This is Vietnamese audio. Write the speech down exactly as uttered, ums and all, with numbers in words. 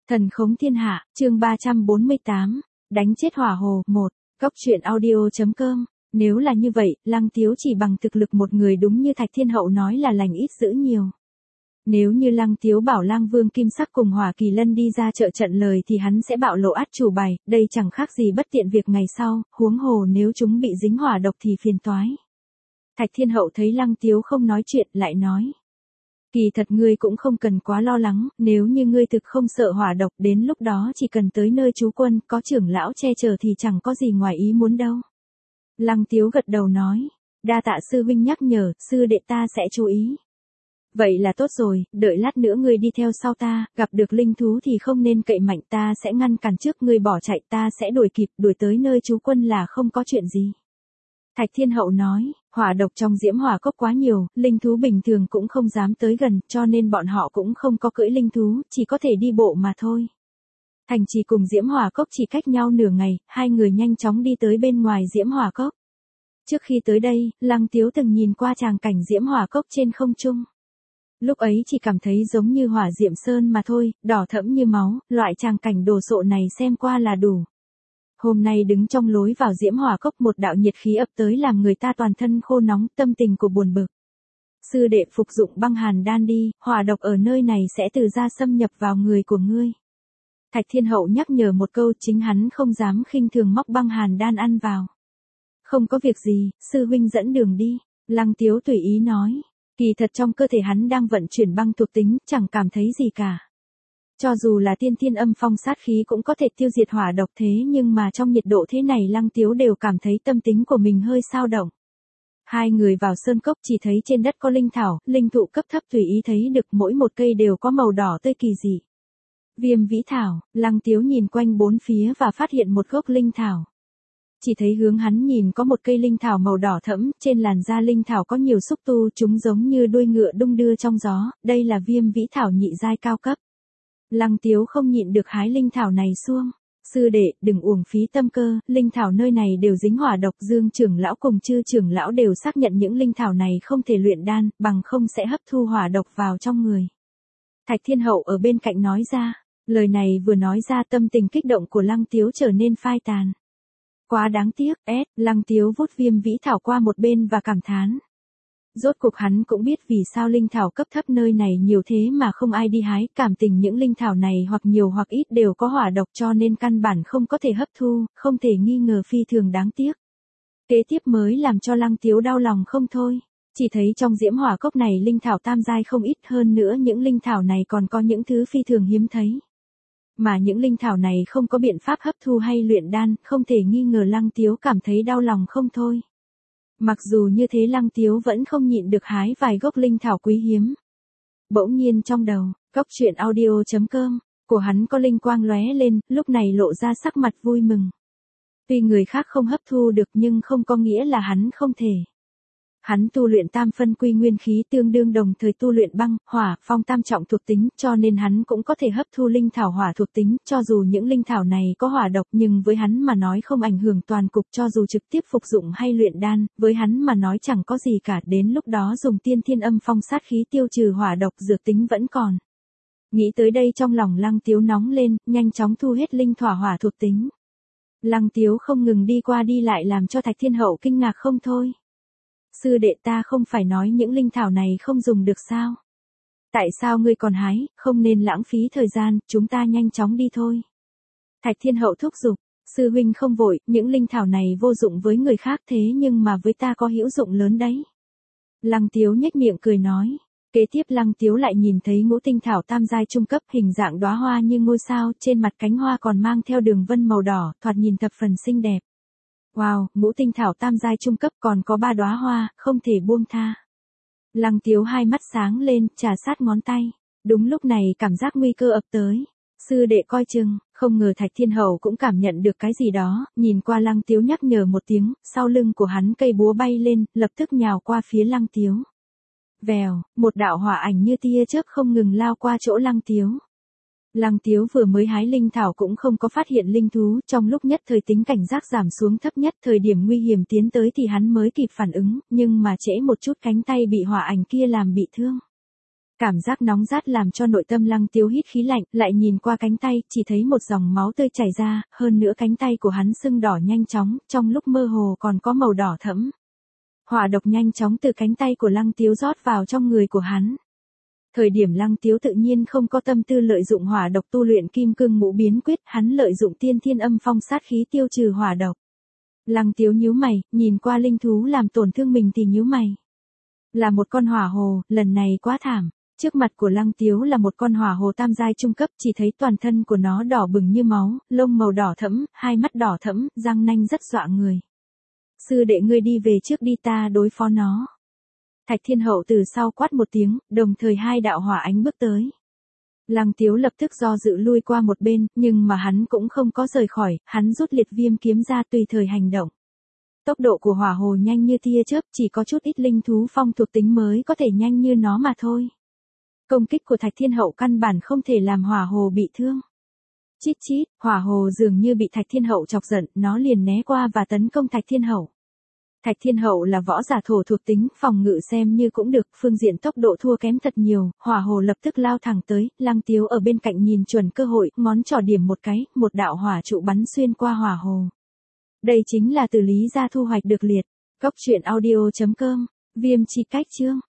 Thần khống thiên hạ, chương ba trăm bốn mươi tám, đánh chết hỏa hồ, một, góc truyện audio.com, nếu là như vậy, Lăng Tiếu chỉ bằng thực lực một người đúng như Thạch Thiên Hậu nói là lành ít dữ nhiều. Nếu như Lăng Tiếu bảo Lang Vương Kim Sắc cùng Hỏa Kỳ Lân đi ra trợ trận lời thì hắn sẽ bạo lộ át chủ bài, đây chẳng khác gì bất tiện việc ngày sau, huống hồ nếu chúng bị dính hỏa độc thì phiền toái. Thạch Thiên Hậu thấy Lăng Tiếu không nói chuyện, lại nói. Kỳ thật ngươi cũng không cần quá lo lắng, nếu như ngươi thực không sợ hỏa độc, đến lúc đó chỉ cần tới nơi trú quân, có trưởng lão che chở thì chẳng có gì ngoài ý muốn đâu. Lăng Tiếu gật đầu nói, đa tạ sư huynh nhắc nhở, sư đệ ta sẽ chú ý. Vậy là tốt rồi, đợi lát nữa ngươi đi theo sau ta, gặp được linh thú thì không nên cậy mạnh, ta sẽ ngăn cản trước ngươi bỏ chạy, ta sẽ đuổi kịp, đuổi tới nơi trú quân là không có chuyện gì. Thạch Thiên Hậu nói, hỏa độc trong diễm hỏa cốc quá nhiều, linh thú bình thường cũng không dám tới gần, cho nên bọn họ cũng không có cưỡi linh thú, chỉ có thể đi bộ mà thôi. Thành trì cùng diễm hỏa cốc chỉ cách nhau nửa ngày, hai người nhanh chóng đi tới bên ngoài diễm hỏa cốc. Trước khi tới đây, Lăng Tiếu từng nhìn qua tràng cảnh diễm hỏa cốc trên không trung. Lúc ấy chỉ cảm thấy giống như hỏa diệm sơn mà thôi, đỏ thẫm như máu, loại tràng cảnh đồ sộ này xem qua là đủ. Hôm nay đứng trong lối vào diễm hỏa cốc một đạo nhiệt khí ập tới làm người ta toàn thân khô nóng, tâm tình của buồn bực. Sư đệ phục dụng băng hàn đan đi, hỏa độc ở nơi này sẽ từ ra xâm nhập vào người của ngươi. Thạch Thiên Hậu nhắc nhở một câu, chính hắn không dám khinh thường móc băng hàn đan ăn vào. Không có việc gì, sư huynh dẫn đường đi, Lăng Tiếu tùy ý nói. Kỳ thật trong cơ thể hắn đang vận chuyển băng thuộc tính, chẳng cảm thấy gì cả. Cho dù là tiên thiên âm phong sát khí cũng có thể tiêu diệt hỏa độc thế nhưng mà trong nhiệt độ thế này Lăng Tiếu đều cảm thấy tâm tính của mình hơi xao động. Hai người vào sơn cốc chỉ thấy trên đất có linh thảo, linh thụ cấp thấp tùy ý thấy được mỗi một cây đều có màu đỏ tươi kỳ dị. Viêm vĩ thảo, Lăng Tiếu nhìn quanh bốn phía và phát hiện một gốc linh thảo. Chỉ thấy hướng hắn nhìn có một cây linh thảo màu đỏ thẫm, trên làn da linh thảo có nhiều xúc tu, chúng giống như đuôi ngựa đung đưa trong gió, đây là viêm vĩ thảo nhị giai cao cấp. Lăng Tiếu không nhịn được hái linh thảo này xuông. Sư đệ, đừng uổng phí tâm cơ, linh thảo nơi này đều dính hỏa độc, Dương trưởng lão cùng Chư trưởng lão đều xác nhận những linh thảo này không thể luyện đan, bằng không sẽ hấp thu hỏa độc vào trong người. Thạch Thiên Hậu ở bên cạnh nói ra, lời này vừa nói ra tâm tình kích động của Lăng Tiếu trở nên phai tàn. Quá đáng tiếc, ét, Lăng Tiếu vút viêm vĩ thảo qua một bên và cảm thán. Rốt cuộc hắn cũng biết vì sao linh thảo cấp thấp nơi này nhiều thế mà không ai đi hái, cảm tình những linh thảo này hoặc nhiều hoặc ít đều có hỏa độc cho nên căn bản không có thể hấp thu, không thể nghi ngờ phi thường đáng tiếc. Kế tiếp mới làm cho Lăng Tiếu đau lòng không thôi, chỉ thấy trong diễm hỏa cốc này linh thảo tam giai không ít, hơn nữa những linh thảo này còn có những thứ phi thường hiếm thấy. Mà những linh thảo này không có biện pháp hấp thu hay luyện đan, không thể nghi ngờ Lăng Tiếu cảm thấy đau lòng không thôi. Mặc dù như thế Lăng Tiếu vẫn không nhịn được hái vài gốc linh thảo quý hiếm. Bỗng nhiên trong đầu, góc truyện audio.com, của hắn có linh quang lóe lên, lúc này lộ ra sắc mặt vui mừng. Tuy người khác không hấp thu được nhưng không có nghĩa là hắn không thể. Hắn tu luyện tam phân quy nguyên khí tương đương đồng thời tu luyện băng, hỏa, phong tam trọng thuộc tính, cho nên hắn cũng có thể hấp thu linh thảo hỏa thuộc tính, cho dù những linh thảo này có hỏa độc nhưng với hắn mà nói không ảnh hưởng toàn cục, cho dù trực tiếp phục dụng hay luyện đan, với hắn mà nói chẳng có gì cả, đến lúc đó dùng tiên thiên âm phong sát khí tiêu trừ hỏa độc dược tính vẫn còn. Nghĩ tới đây trong lòng Lăng Tiếu nóng lên, nhanh chóng thu hết linh thảo hỏa thuộc tính. Lăng Tiếu không ngừng đi qua đi lại làm cho Thạch Thiên Hậu kinh ngạc không thôi. Sư đệ ta không phải nói những linh thảo này không dùng được sao? Tại sao ngươi còn hái, không nên lãng phí thời gian, chúng ta nhanh chóng đi thôi. Thạch Thiên Hậu thúc giục, sư huynh không vội, những linh thảo này vô dụng với người khác thế nhưng mà với ta có hữu dụng lớn đấy. Lăng Tiếu nhếch miệng cười nói. Kế tiếp Lăng Tiếu lại nhìn thấy ngũ tinh thảo tam giai trung cấp, hình dạng đóa hoa như ngôi sao, trên mặt cánh hoa còn mang theo đường vân màu đỏ, thoạt nhìn thập phần xinh đẹp. Wow, ngũ tinh thảo tam giai trung cấp còn có ba đóa hoa, không thể buông tha. Lăng Tiếu hai mắt sáng lên, trà sát ngón tay. Đúng lúc này cảm giác nguy cơ ập tới. Sư đệ coi chừng, không ngờ Thạch Thiên Hậu cũng cảm nhận được cái gì đó, nhìn qua Lăng Tiếu nhắc nhở một tiếng, sau lưng của hắn cây búa bay lên, lập tức nhào qua phía Lăng Tiếu. Vèo, một đạo hỏa ảnh như tia chớp không ngừng lao qua chỗ Lăng Tiếu. Lăng Tiếu vừa mới hái linh thảo cũng không có phát hiện linh thú, trong lúc nhất thời tính cảnh giác giảm xuống thấp nhất, thời điểm nguy hiểm tiến tới thì hắn mới kịp phản ứng, nhưng mà trễ một chút cánh tay bị hỏa ảnh kia làm bị thương. Cảm giác nóng rát làm cho nội tâm Lăng Tiếu hít khí lạnh, lại nhìn qua cánh tay, chỉ thấy một dòng máu tươi chảy ra, hơn nữa cánh tay của hắn sưng đỏ nhanh chóng, trong lúc mơ hồ còn có màu đỏ thẫm. Hỏa độc nhanh chóng từ cánh tay của Lăng Tiếu rót vào trong người của hắn. Thời điểm Lăng Tiếu tự nhiên không có tâm tư lợi dụng hỏa độc tu luyện kim cương ngũ biến quyết, hắn lợi dụng tiên thiên âm phong sát khí tiêu trừ hỏa độc. Lăng Tiếu nhíu mày, nhìn qua linh thú làm tổn thương mình thì nhíu mày. Là một con hỏa hồ, lần này quá thảm. Trước mặt của Lăng Tiếu là một con hỏa hồ tam giai trung cấp, chỉ thấy toàn thân của nó đỏ bừng như máu, lông màu đỏ thẫm, hai mắt đỏ thẫm, răng nanh rất dọa người. Sư đệ ngươi đi về trước đi, ta đối phó nó. Thạch Thiên Hậu từ sau quát một tiếng, đồng thời hai đạo hỏa ánh bước tới. Lăng Tiếu lập tức do dự lui qua một bên, nhưng mà hắn cũng không có rời khỏi, hắn rút liệt viêm kiếm ra tùy thời hành động. Tốc độ của hỏa hồ nhanh như tia chớp, chỉ có chút ít linh thú phong thuộc tính mới có thể nhanh như nó mà thôi. Công kích của Thạch Thiên Hậu căn bản không thể làm hỏa hồ bị thương. Chít chít, hỏa hồ dường như bị Thạch Thiên Hậu chọc giận, nó liền né qua và tấn công Thạch Thiên Hậu. Thạch Thiên Hậu là võ giả thổ thuộc tính, phòng ngự xem như cũng được, phương diện tốc độ thua kém thật nhiều, hỏa hồ lập tức lao thẳng tới, Lăng Tiếu ở bên cạnh nhìn chuẩn cơ hội, ngón trỏ điểm một cái, một đạo hỏa trụ bắn xuyên qua hỏa hồ. Đây chính là từ Lý gia thu hoạch được liệt. Góc truyện audio chấm com, Viêm chi cách chương